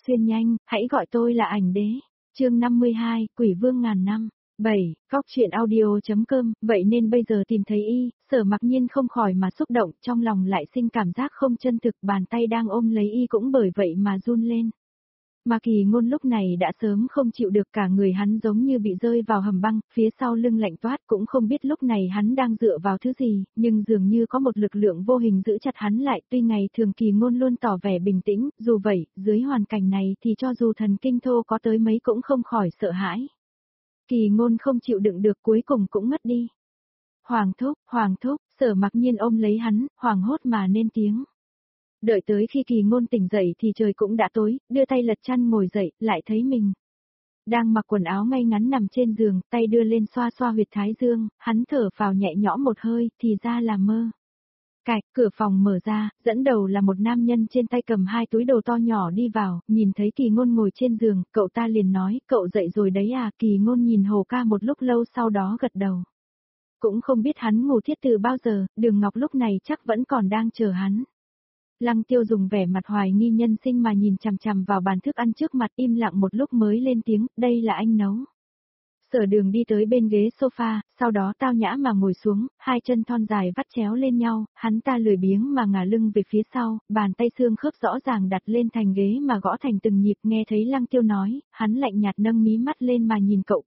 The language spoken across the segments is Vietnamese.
xuyên nhanh, hãy gọi tôi là ảnh đế. Chương 52, Quỷ Vương ngàn năm. 7. Góc truyện audio.com. Vậy nên bây giờ tìm thấy y, Sở Mặc Nhiên không khỏi mà xúc động, trong lòng lại sinh cảm giác không chân thực, bàn tay đang ôm lấy y cũng bởi vậy mà run lên. Mà Kỳ Ngôn lúc này đã sớm không chịu được, cả người hắn giống như bị rơi vào hầm băng, phía sau lưng lạnh toát, cũng không biết lúc này hắn đang dựa vào thứ gì, nhưng dường như có một lực lượng vô hình giữ chặt hắn lại. Tuy ngày thường Kỳ Ngôn luôn tỏ vẻ bình tĩnh, dù vậy, dưới hoàn cảnh này thì cho dù thần kinh thô có tới mấy cũng không khỏi sợ hãi. Kỳ Ngôn không chịu đựng được, cuối cùng cũng ngất đi. Hoàng thúc, Sở Mặc Nhiên ôm lấy hắn, hoảng hốt mà nên tiếng. Đợi tới khi Kỳ Ngôn tỉnh dậy thì trời cũng đã tối, đưa tay lật chăn ngồi dậy, lại thấy mình đang mặc quần áo ngay ngắn nằm trên giường, tay đưa lên xoa xoa huyệt thái dương, hắn thở phào nhẹ nhõm một hơi, thì ra là mơ. Cạch, cửa phòng mở ra, dẫn đầu là một nam nhân trên tay cầm 2 túi đồ to nhỏ đi vào, nhìn thấy Kỳ Ngôn ngồi trên giường, cậu ta liền nói, cậu dậy rồi đấy à? Kỳ Ngôn nhìn Hồ Ca một lúc lâu sau đó gật đầu. Cũng không biết hắn ngủ thiết từ bao giờ, Đường Ngọc lúc này chắc vẫn còn đang chờ hắn. Lăng Tiêu dùng vẻ mặt hoài nghi nhân sinh mà nhìn chằm chằm vào bàn thức ăn trước mặt, im lặng một lúc mới lên tiếng, đây là anh nấu. Sở Đường đi tới bên ghế sofa, sau đó tao nhã mà ngồi xuống, 2 chân thon dài vắt chéo lên nhau, hắn ta lười biếng mà ngả lưng về phía sau, bàn tay xương khớp rõ ràng đặt lên thành ghế mà gõ thành từng nhịp. Nghe thấy Lăng Tiêu nói, hắn lạnh nhạt nâng mí mắt lên mà nhìn cậu.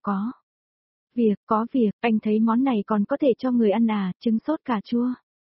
Có việc, anh thấy món này còn có thể cho người ăn à? Trứng sốt cà chua.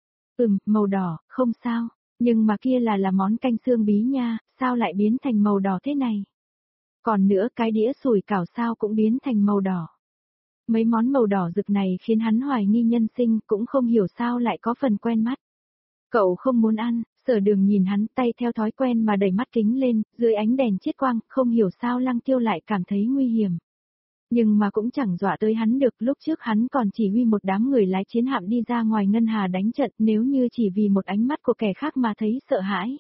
Màu đỏ, không sao. Nhưng mà kia là món canh xương bí nha, sao lại biến thành màu đỏ thế này? Còn nữa, cái đĩa sủi cảo sao cũng biến thành màu đỏ. Mấy món màu đỏ rực này khiến hắn hoài nghi nhân sinh, cũng không hiểu sao lại có phần quen mắt. Cậu không muốn ăn? Sở Đường nhìn hắn, tay theo thói quen mà đẩy mắt kính lên, dưới ánh đèn chiết quang, không hiểu sao Lăng Tiêu lại cảm thấy nguy hiểm. Nhưng mà cũng chẳng dọa tới hắn được, lúc trước hắn còn chỉ huy một đám người lái chiến hạm đi ra ngoài ngân hà đánh trận, nếu như chỉ vì một ánh mắt của kẻ khác mà thấy sợ hãi.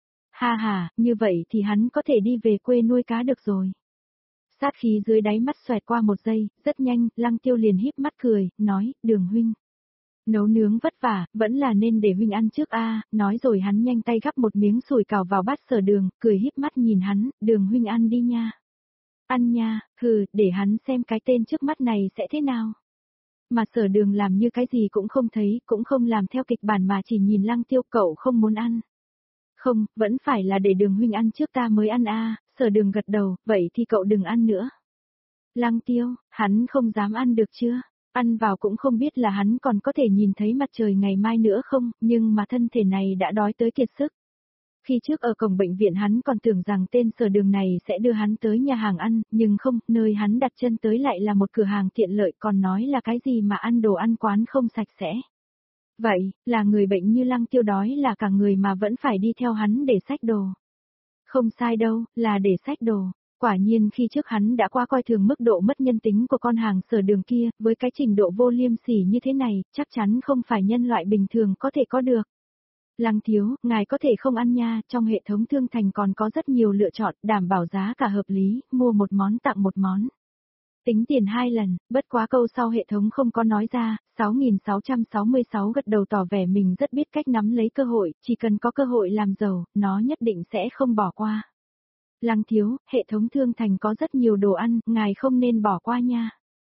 Ha, như vậy thì hắn có thể đi về quê nuôi cá được rồi. Sát khí dưới đáy mắt xoẹt qua một giây, rất nhanh, Lăng Tiêu liền híp mắt cười, nói, Đường huynh. Nấu nướng vất vả, vẫn là nên để huynh ăn trước a. Nói rồi hắn nhanh tay gắp một miếng sủi cảo vào bát Sở Đường, cười híp mắt nhìn hắn, Đường huynh ăn đi nha. Ăn nha, để hắn xem cái tên trước mắt này sẽ thế nào. Mà Sở Đường làm như cái gì cũng không thấy, cũng không làm theo kịch bản mà chỉ nhìn Lăng Tiêu. Cậu không muốn ăn. Không, vẫn phải là để Đường huynh ăn trước ta mới ăn a. Sở Đường gật đầu, vậy thì cậu đừng ăn nữa. Lăng Tiêu, hắn không dám ăn được chưa? Ăn vào cũng không biết là hắn còn có thể nhìn thấy mặt trời ngày mai nữa không, nhưng mà thân thể này đã đói tới kiệt sức. Khi trước ở cổng bệnh viện hắn còn tưởng rằng tên Sở Đường này sẽ đưa hắn tới nhà hàng ăn, nhưng không, nơi hắn đặt chân tới lại là một cửa hàng tiện lợi, còn nói là cái gì mà ăn đồ ăn quán không sạch sẽ. Vậy, là người bệnh như Lăng Tiêu đói là cả người mà vẫn phải đi theo hắn để xách đồ. Không sai đâu, là để xách đồ. Quả nhiên khi trước hắn đã qua coi thường mức độ mất nhân tính của con hàng Sở Đường kia, với cái trình độ vô liêm sỉ như thế này, chắc chắn không phải nhân loại bình thường có thể có được. Lăng thiếu, ngài có thể không ăn nha, trong hệ thống thương thành còn có rất nhiều lựa chọn, đảm bảo giá cả hợp lý, mua một món tặng một món. Tính tiền 2 lần, bất quá câu sau hệ thống không có nói ra. 6.666 gật đầu tỏ vẻ mình rất biết cách nắm lấy cơ hội, chỉ cần có cơ hội làm giàu, nó nhất định sẽ không bỏ qua. Lăng thiếu, hệ thống thương thành có rất nhiều đồ ăn, ngài không nên bỏ qua nha.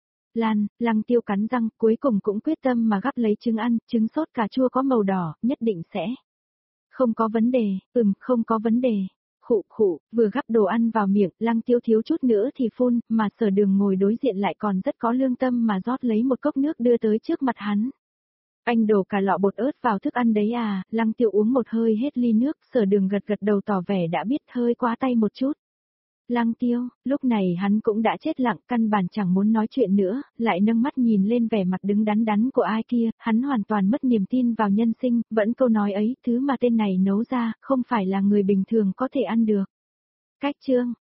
Lăng Tiêu cắn răng, cuối cùng cũng quyết tâm mà gắp lấy trứng ăn, trứng sốt cà chua có màu đỏ, nhất định sẽ. Không có vấn đề, không có vấn đề. Khụ, vừa gắp đồ ăn vào miệng, Lăng Tiêu thiếu chút nữa thì phun, mà Sở Đường ngồi đối diện lại còn rất có lương tâm mà rót lấy một cốc nước đưa tới trước mặt hắn. Anh đổ cả lọ bột ớt vào thức ăn đấy à? Lăng Tiêu uống một hơi hết ly nước, Sở Đường gật đầu tỏ vẻ đã biết, hơi quá tay một chút. Lăng Tiêu, lúc này hắn cũng đã chết lặng, căn bản chẳng muốn nói chuyện nữa, lại nâng mắt nhìn lên vẻ mặt đứng đắn của ai kia, hắn hoàn toàn mất niềm tin vào nhân sinh, vẫn câu nói ấy, thứ mà tên này nấu ra, không phải là người bình thường có thể ăn được. Cách chương